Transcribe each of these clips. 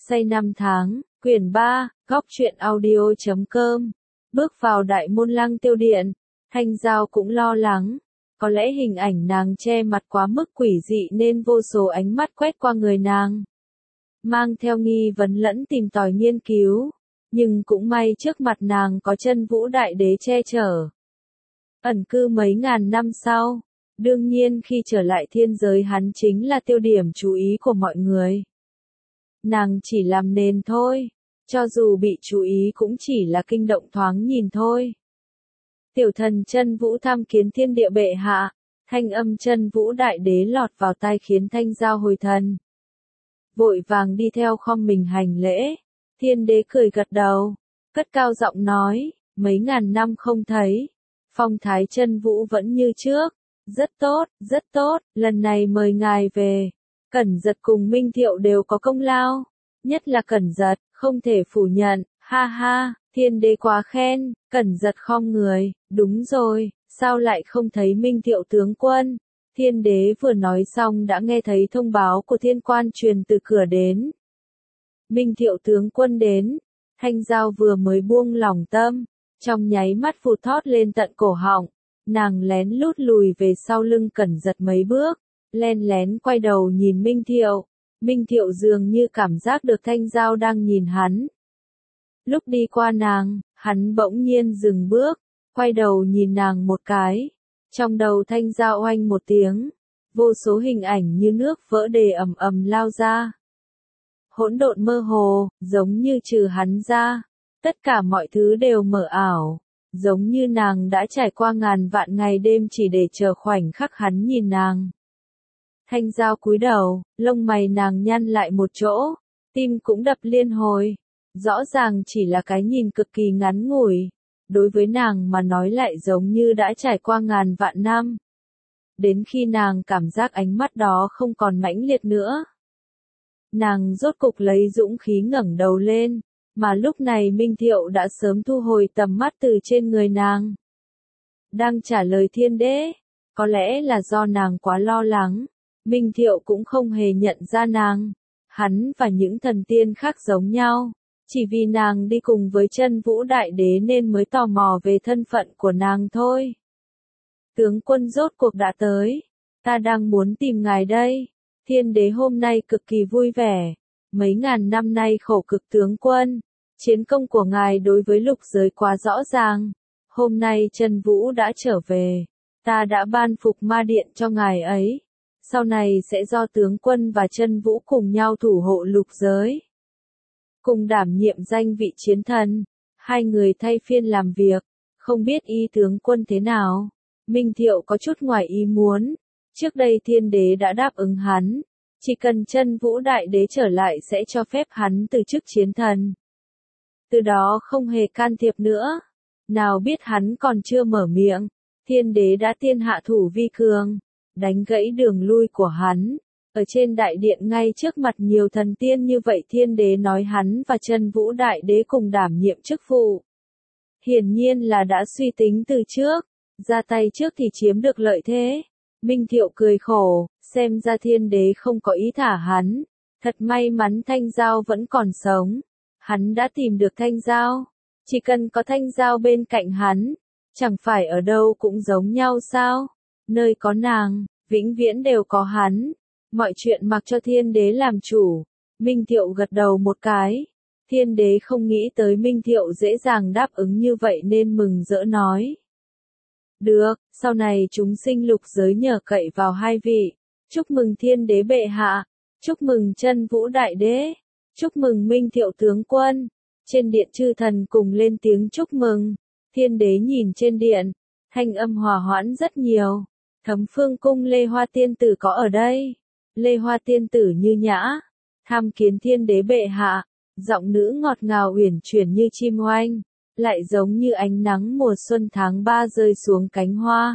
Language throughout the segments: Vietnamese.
Say năm tháng, quyển 3, góc truyện audio.com. Bước vào đại môn Lăng Tiêu Điện, Thanh Giao cũng lo lắng. Có lẽ hình ảnh nàng che mặt quá mức quỷ dị nên vô số ánh mắt quét qua người nàng, mang theo nghi vấn lẫn tìm tòi nghiên cứu. Nhưng cũng may trước mặt nàng có Chân Vũ Đại Đế che chở. Ẩn cư mấy ngàn năm sau, đương nhiên khi trở lại thiên giới hắn chính là tiêu điểm chú ý của mọi người. Nàng chỉ làm nền thôi, cho dù bị chú ý cũng chỉ là kinh động thoáng nhìn thôi. Tiểu thần Chân Vũ tham kiến thiên địa bệ hạ, thanh âm Chân Vũ Đại Đế lọt vào tai khiến Thanh Giao hồi thần. Vội vàng đi theo khom mình hành lễ, thiên đế cười gật đầu, cất cao giọng nói, mấy ngàn năm không thấy, phong thái Chân Vũ vẫn như trước, rất tốt, lần này mời ngài về. Cẩn Giật cùng Minh Thiệu đều có công lao, nhất là Cẩn Giật, không thể phủ nhận, ha ha, thiên đế quá khen. Cẩn Giật khom người, đúng rồi, sao lại không thấy Minh Thiệu tướng quân? Thiên đế vừa nói xong đã nghe thấy thông báo của thiên quan truyền từ cửa đến. Minh Thiệu tướng quân đến, Thanh Giao vừa mới buông lỏng tâm, trong nháy mắt phụt thót lên tận cổ họng, nàng lén lút lùi về sau lưng Cẩn Giật mấy bước, len lén quay đầu nhìn Minh Thiệu. Minh Thiệu dường như cảm giác được Thanh Giao đang nhìn hắn. Lúc đi qua nàng, hắn bỗng nhiên dừng bước, quay đầu nhìn nàng một cái. Trong đầu Thanh Giao oanh một tiếng, vô số hình ảnh như nước vỡ đê ầm ầm lao ra. Hỗn độn mơ hồ, giống như trừ hắn ra, tất cả mọi thứ đều mờ ảo, giống như nàng đã trải qua ngàn vạn ngày đêm chỉ để chờ khoảnh khắc hắn nhìn nàng. Thanh Giao cúi đầu, lông mày nàng nhăn lại một chỗ, tim cũng đập liên hồi. Rõ ràng chỉ là cái nhìn cực kỳ ngắn ngủi, đối với nàng mà nói lại giống như đã trải qua ngàn vạn năm. Đến khi nàng cảm giác ánh mắt đó không còn mãnh liệt nữa, nàng rốt cục lấy dũng khí ngẩng đầu lên, mà lúc này Minh Thiệu đã sớm thu hồi tầm mắt từ trên người nàng. Đang trả lời thiên đế, có lẽ là do nàng quá lo lắng, Minh Thiệu cũng không hề nhận ra nàng. Hắn và những thần tiên khác giống nhau, chỉ vì nàng đi cùng với Chân Vũ Đại Đế nên mới tò mò về thân phận của nàng thôi. Tướng quân rốt cuộc đã tới, ta đang muốn tìm ngài đây. Thiên đế hôm nay cực kỳ vui vẻ, mấy ngàn năm nay khổ cực tướng quân, chiến công của ngài đối với lục giới quá rõ ràng. Hôm nay Chân Vũ đã trở về, ta đã ban phục ma điện cho ngài ấy. Sau này sẽ do tướng quân và Chân Vũ cùng nhau thủ hộ lục giới, cùng đảm nhiệm danh vị chiến thần. Hai người thay phiên làm việc, không biết ý tướng quân thế nào. Minh Thiệu có chút ngoài ý muốn, trước đây thiên đế đã đáp ứng hắn, chỉ cần Chân Vũ Đại Đế trở lại sẽ cho phép hắn từ chức chiến thần. Từ đó không hề can thiệp nữa. Nào biết hắn còn chưa mở miệng, thiên đế đã tiên hạ thủ vi cường, đánh gãy đường lui của hắn. Ở trên đại điện ngay trước mặt nhiều thần tiên như vậy thiên đế nói hắn và Chân Vũ Đại Đế cùng đảm nhiệm chức vụ. Hiển nhiên là đã suy tính từ trước, ra tay trước thì chiếm được lợi thế. Minh Thiệu cười khổ, xem ra thiên đế không có ý thả hắn. Thật may mắn Thanh Giao vẫn còn sống. Hắn đã tìm được Thanh Giao. Chỉ cần có Thanh Giao bên cạnh hắn, chẳng phải ở đâu cũng giống nhau sao? Nơi có nàng, vĩnh viễn đều có hắn. Mọi chuyện mặc cho thiên đế làm chủ. Minh Thiệu gật đầu một cái. Thiên đế không nghĩ tới Minh Thiệu dễ dàng đáp ứng như vậy nên mừng rỡ nói. Được, sau này chúng sinh lục giới nhờ cậy vào hai vị. Chúc mừng thiên đế bệ hạ. Chúc mừng Chân Vũ Đại Đế. Chúc mừng Minh Thiệu tướng quân. Trên điện chư thần cùng lên tiếng chúc mừng. Thiên đế nhìn trên điện, thanh âm hòa hoãn rất nhiều. Thấm Phương cung Lê Hoa tiên tử có ở đây. Lê Hoa tiên tử như nhã, tham kiến thiên đế bệ hạ, giọng nữ ngọt ngào uyển chuyển như chim oanh, lại giống như ánh nắng mùa xuân tháng 3 rơi xuống cánh hoa.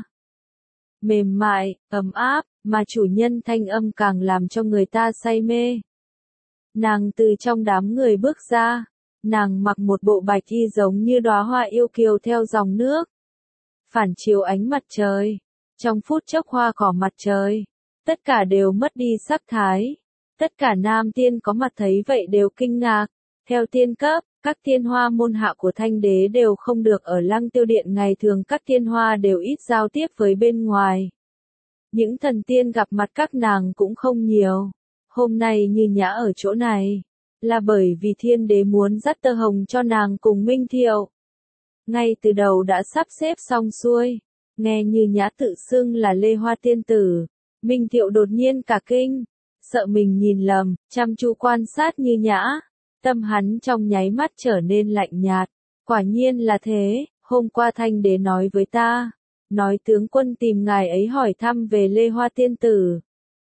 Mềm mại, ấm áp, mà chủ nhân thanh âm càng làm cho người ta say mê. Nàng từ trong đám người bước ra, nàng mặc một bộ bạch y giống như đóa hoa yêu kiều theo dòng nước, phản chiếu ánh mặt trời. Trong phút chốc hoa cỏ mặt trời, tất cả đều mất đi sắc thái. Tất cả nam tiên có mặt thấy vậy đều kinh ngạc. Theo tiên cấp, các tiên hoa môn hạ của Thanh đế đều không được ở Lăng Tiêu Điện, ngày thường các tiên hoa đều ít giao tiếp với bên ngoài. Những thần tiên gặp mặt các nàng cũng không nhiều. Hôm nay Như Nhã ở chỗ này, là bởi vì Thiên đế muốn dắt Tơ Hồng cho nàng cùng Minh Thiệu. Ngay từ đầu đã sắp xếp xong xuôi, nghe Như Nhã tự xưng là Lê Hoa tiên tử, Minh Thiệu đột nhiên cả kinh, sợ mình nhìn lầm, chăm chú quan sát Như Nhã, tâm hắn trong nháy mắt trở nên lạnh nhạt. Quả nhiên là thế, hôm qua Thanh đế nói với ta, nói tướng quân tìm ngài ấy hỏi thăm về Lê Hoa tiên tử.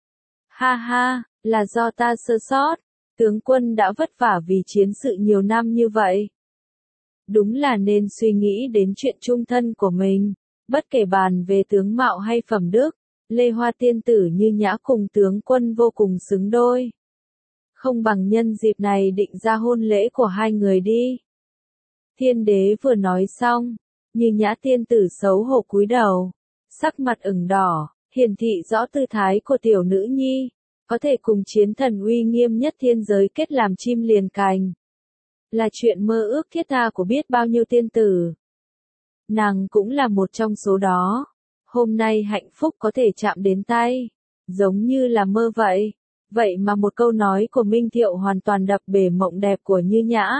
Ha ha, là do ta sơ sót, tướng quân đã vất vả vì chiến sự nhiều năm như vậy. Đúng là nên suy nghĩ đến chuyện chung thân của mình, bất kể bàn về tướng mạo hay phẩm đức, Lê Hoa tiên tử Như Nhã cùng tướng quân vô cùng xứng đôi. Không bằng nhân dịp này định ra hôn lễ của hai người đi. Thiên đế vừa nói xong, Như Nhã tiên tử xấu hổ cúi đầu, sắc mặt ửng đỏ, hiển thị rõ tư thái của tiểu nữ nhi, có thể cùng chiến thần uy nghiêm nhất thiên giới kết làm chim liền cành. Là chuyện mơ ước thiết tha của biết bao nhiêu tiên tử. Nàng cũng là một trong số đó. Hôm nay hạnh phúc có thể chạm đến tay, giống như là mơ vậy. Vậy mà một câu nói của Minh Thiệu hoàn toàn đập bể mộng đẹp của Như Nhã.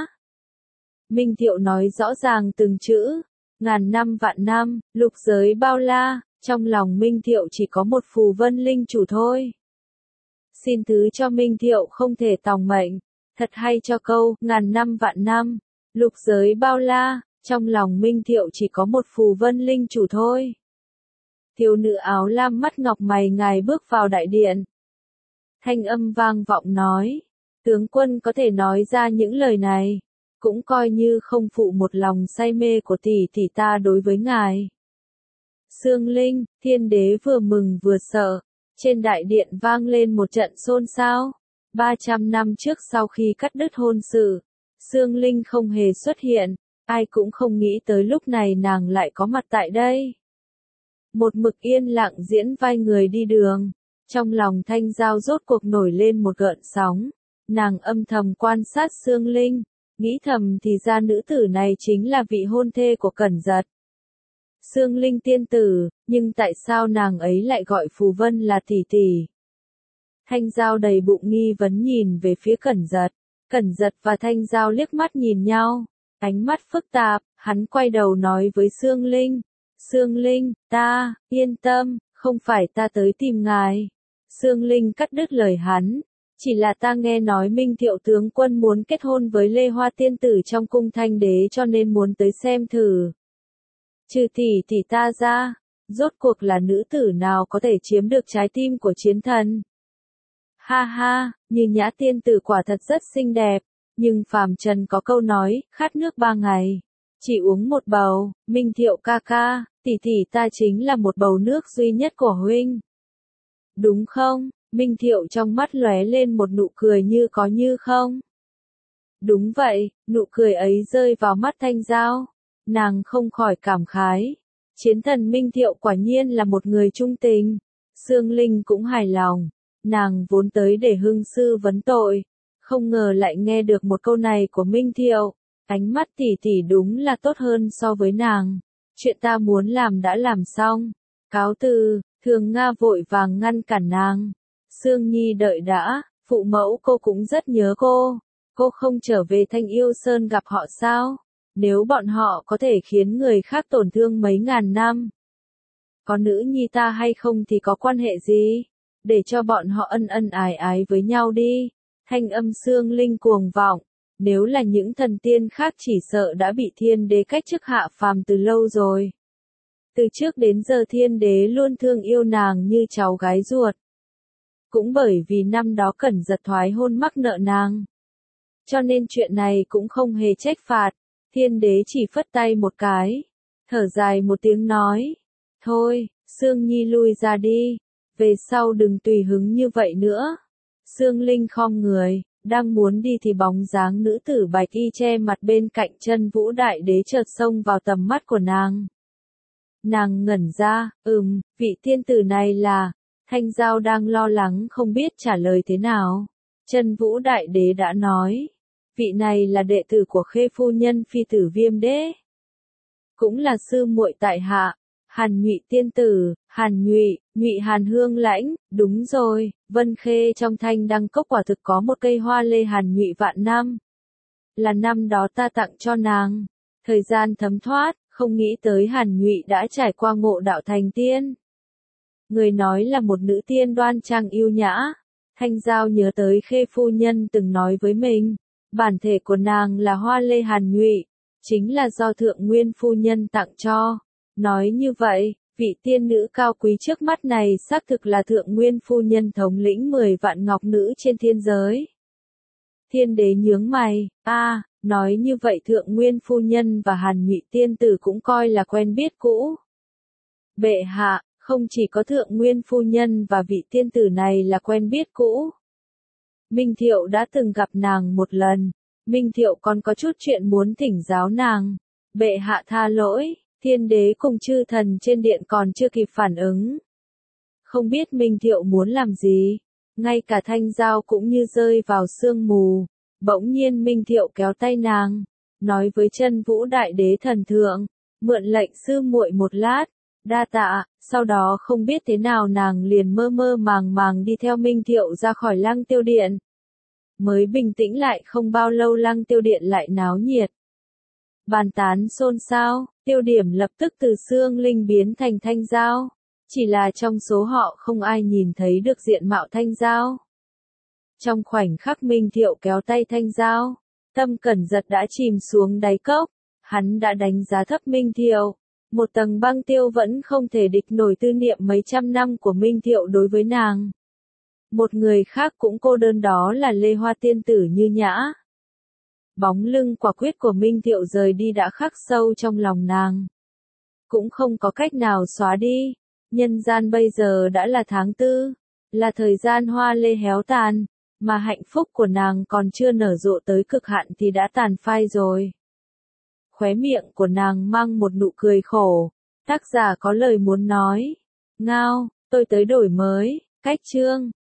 Minh Thiệu nói rõ ràng từng chữ, ngàn năm vạn năm, lục giới bao la, trong lòng Minh Thiệu chỉ có một phù vân linh chủ thôi. Xin thứ cho Minh Thiệu không thể tòng mệnh, thật hay cho câu, ngàn năm vạn năm, lục giới bao la, trong lòng Minh Thiệu chỉ có một phù vân linh chủ thôi. Thiếu nữ áo lam mắt ngọc mày ngài bước vào đại điện. Thanh âm vang vọng nói, tướng quân có thể nói ra những lời này, cũng coi như không phụ một lòng say mê của tỷ tỷ ta đối với ngài. Sương Linh, thiên đế vừa mừng vừa sợ, trên đại điện vang lên một trận xôn xao. 300 năm trước sau khi cắt đứt hôn sự, Sương Linh không hề xuất hiện, ai cũng không nghĩ tới lúc này nàng lại có mặt tại đây. Một mực yên lặng diễn vai người đi đường, trong lòng Thanh Giao rốt cuộc nổi lên một gợn sóng, nàng âm thầm quan sát Sương Linh, nghĩ thầm thì ra nữ tử này chính là vị hôn thê của Cẩn Giật. Sương Linh tiên tử, nhưng tại sao nàng ấy lại gọi Phù Vân là tỷ tỷ? Thanh Giao đầy bụng nghi vấn nhìn về phía Cẩn Giật và Thanh Giao liếc mắt nhìn nhau, ánh mắt phức tạp, hắn quay đầu nói với Sương Linh, Sương Linh, ta, yên tâm, không phải ta tới tìm ngài. Sương Linh cắt đứt lời hắn, chỉ là ta nghe nói Minh Thiệu tướng quân muốn kết hôn với Lê Hoa tiên tử trong cung Thanh đế cho nên muốn tới xem thử. Trừ tỷ ta ra, rốt cuộc là nữ tử nào có thể chiếm được trái tim của chiến thần? Ha ha, Như Nhã tiên tử quả thật rất xinh đẹp, nhưng phàm trần có câu nói, khát nước 3 ngày, chỉ uống một bầu. Minh Thiệu ca ca, tỷ ta chính là một bầu nước duy nhất của huynh. Đúng không? Minh Thiệu trong mắt lóe lên một nụ cười như có như không. Đúng vậy, nụ cười ấy rơi vào mắt Thanh Giao, nàng không khỏi cảm khái. Chiến thần Minh Thiệu quả nhiên là một người trung tình. Sương Linh cũng hài lòng, nàng vốn tới để hưng sư vấn tội, không ngờ lại nghe được một câu này của Minh Thiệu. Ánh mắt tỷ đúng là tốt hơn so với nàng. Chuyện ta muốn làm đã làm xong. Cáo từ, Thường Nga vội vàng ngăn cản nàng. Sương Nhi đợi đã, phụ mẫu cô cũng rất nhớ cô. Cô không trở về Thanh Yêu Sơn gặp họ sao? Nếu bọn họ có thể khiến người khác tổn thương mấy ngàn năm, có nữ nhi ta hay không thì có quan hệ gì? Để cho bọn họ ân ân ái ái với nhau đi. Thanh âm Sương Linh cuồng vọng. Nếu là những thần tiên khác chỉ sợ đã bị thiên đế cách chức hạ phàm từ lâu rồi. Từ trước đến giờ thiên đế luôn thương yêu nàng như cháu gái ruột. Cũng bởi vì năm đó Cẩn Giật thoái hôn mắc nợ nàng. Cho nên chuyện này cũng không hề trách phạt. Thiên đế chỉ phất tay một cái, thở dài một tiếng nói. Thôi, Sương Nhi lui ra đi. Về sau đừng tùy hứng như vậy nữa. Sương Linh khom người, đang muốn đi thì bóng dáng nữ tử bạch y che mặt bên cạnh chân Vũ Đại Đế chợt xông vào tầm mắt của nàng. Nàng ngẩn ra, vị tiên tử này là, Thanh Giao đang lo lắng không biết trả lời thế nào. Chân Vũ Đại Đế đã nói, vị này là đệ tử của Khê phu nhân phi tử Viêm Đế, cũng là sư muội tại hạ, Hàn Nhụy tiên tử, Hàn Nhụy, Nhụy Hàn Hương Lãnh, đúng rồi, Vân Khê trong Thanh Đăng Cốc quả thực có một cây hoa lê Hàn Nhụy vạn năm. Là năm đó ta tặng cho nàng. Thời gian thấm thoát, không nghĩ tới Hàn Nhụy đã trải qua ngộ đạo thành tiên. Người nói là một nữ tiên đoan trang yêu nhã. Thanh Giao nhớ tới Khê phu nhân từng nói với mình, bản thể của nàng là hoa lê Hàn Nhụy, chính là do thượng nguyên phu nhân tặng cho. Nói như vậy, vị tiên nữ cao quý trước mắt này xác thực là thượng nguyên phu nhân thống lĩnh 10 vạn ngọc nữ trên thiên giới. Thiên đế nhướng mày, nói như vậy thượng nguyên phu nhân và Hàn Nhụy tiên tử cũng coi là quen biết cũ. Bệ hạ, không chỉ có thượng nguyên phu nhân và vị tiên tử này là quen biết cũ. Minh Thiệu đã từng gặp nàng một lần, Minh Thiệu còn có chút chuyện muốn thỉnh giáo nàng. Bệ hạ tha lỗi, thiên đế cùng chư thần trên điện còn chưa kịp phản ứng. Không biết Minh Thiệu muốn làm gì, ngay cả Thanh Giao cũng như rơi vào sương mù. Bỗng nhiên Minh Thiệu kéo tay nàng, nói với Chân Vũ Đại Đế thần thượng, mượn lệnh sư muội một lát, đa tạ. Sau đó không biết thế nào nàng liền mơ mơ màng màng đi theo Minh Thiệu ra khỏi Lăng Tiêu Điện. Mới bình tĩnh lại không bao lâu Lăng Tiêu Điện lại náo nhiệt. Bàn tán xôn xao, tiêu điểm lập tức từ Xương Linh biến thành Thanh Giao. Chỉ là trong số họ không ai nhìn thấy được diện mạo Thanh Giao. Trong khoảnh khắc Minh Thiệu kéo tay Thanh Giao, tâm Cẩn Giật đã chìm xuống đáy cốc. Hắn đã đánh giá thấp Minh Thiệu. Một tầng băng tiêu vẫn không thể địch nổi tư niệm mấy trăm năm của Minh Thiệu đối với nàng. Một người khác cũng cô đơn, đó là Lê Hoa tiên tử Như Nhã. Bóng lưng quả quyết của Minh Thiệu rời đi đã khắc sâu trong lòng nàng. Cũng không có cách nào xóa đi. Nhân gian bây giờ đã là tháng 4, là thời gian hoa lê héo tàn, mà hạnh phúc của nàng còn chưa nở rộ tới cực hạn thì đã tàn phai rồi. Khóe miệng của nàng mang một nụ cười khổ. Tác giả có lời muốn nói. Ngao, tôi tới đổi mới, cách chương.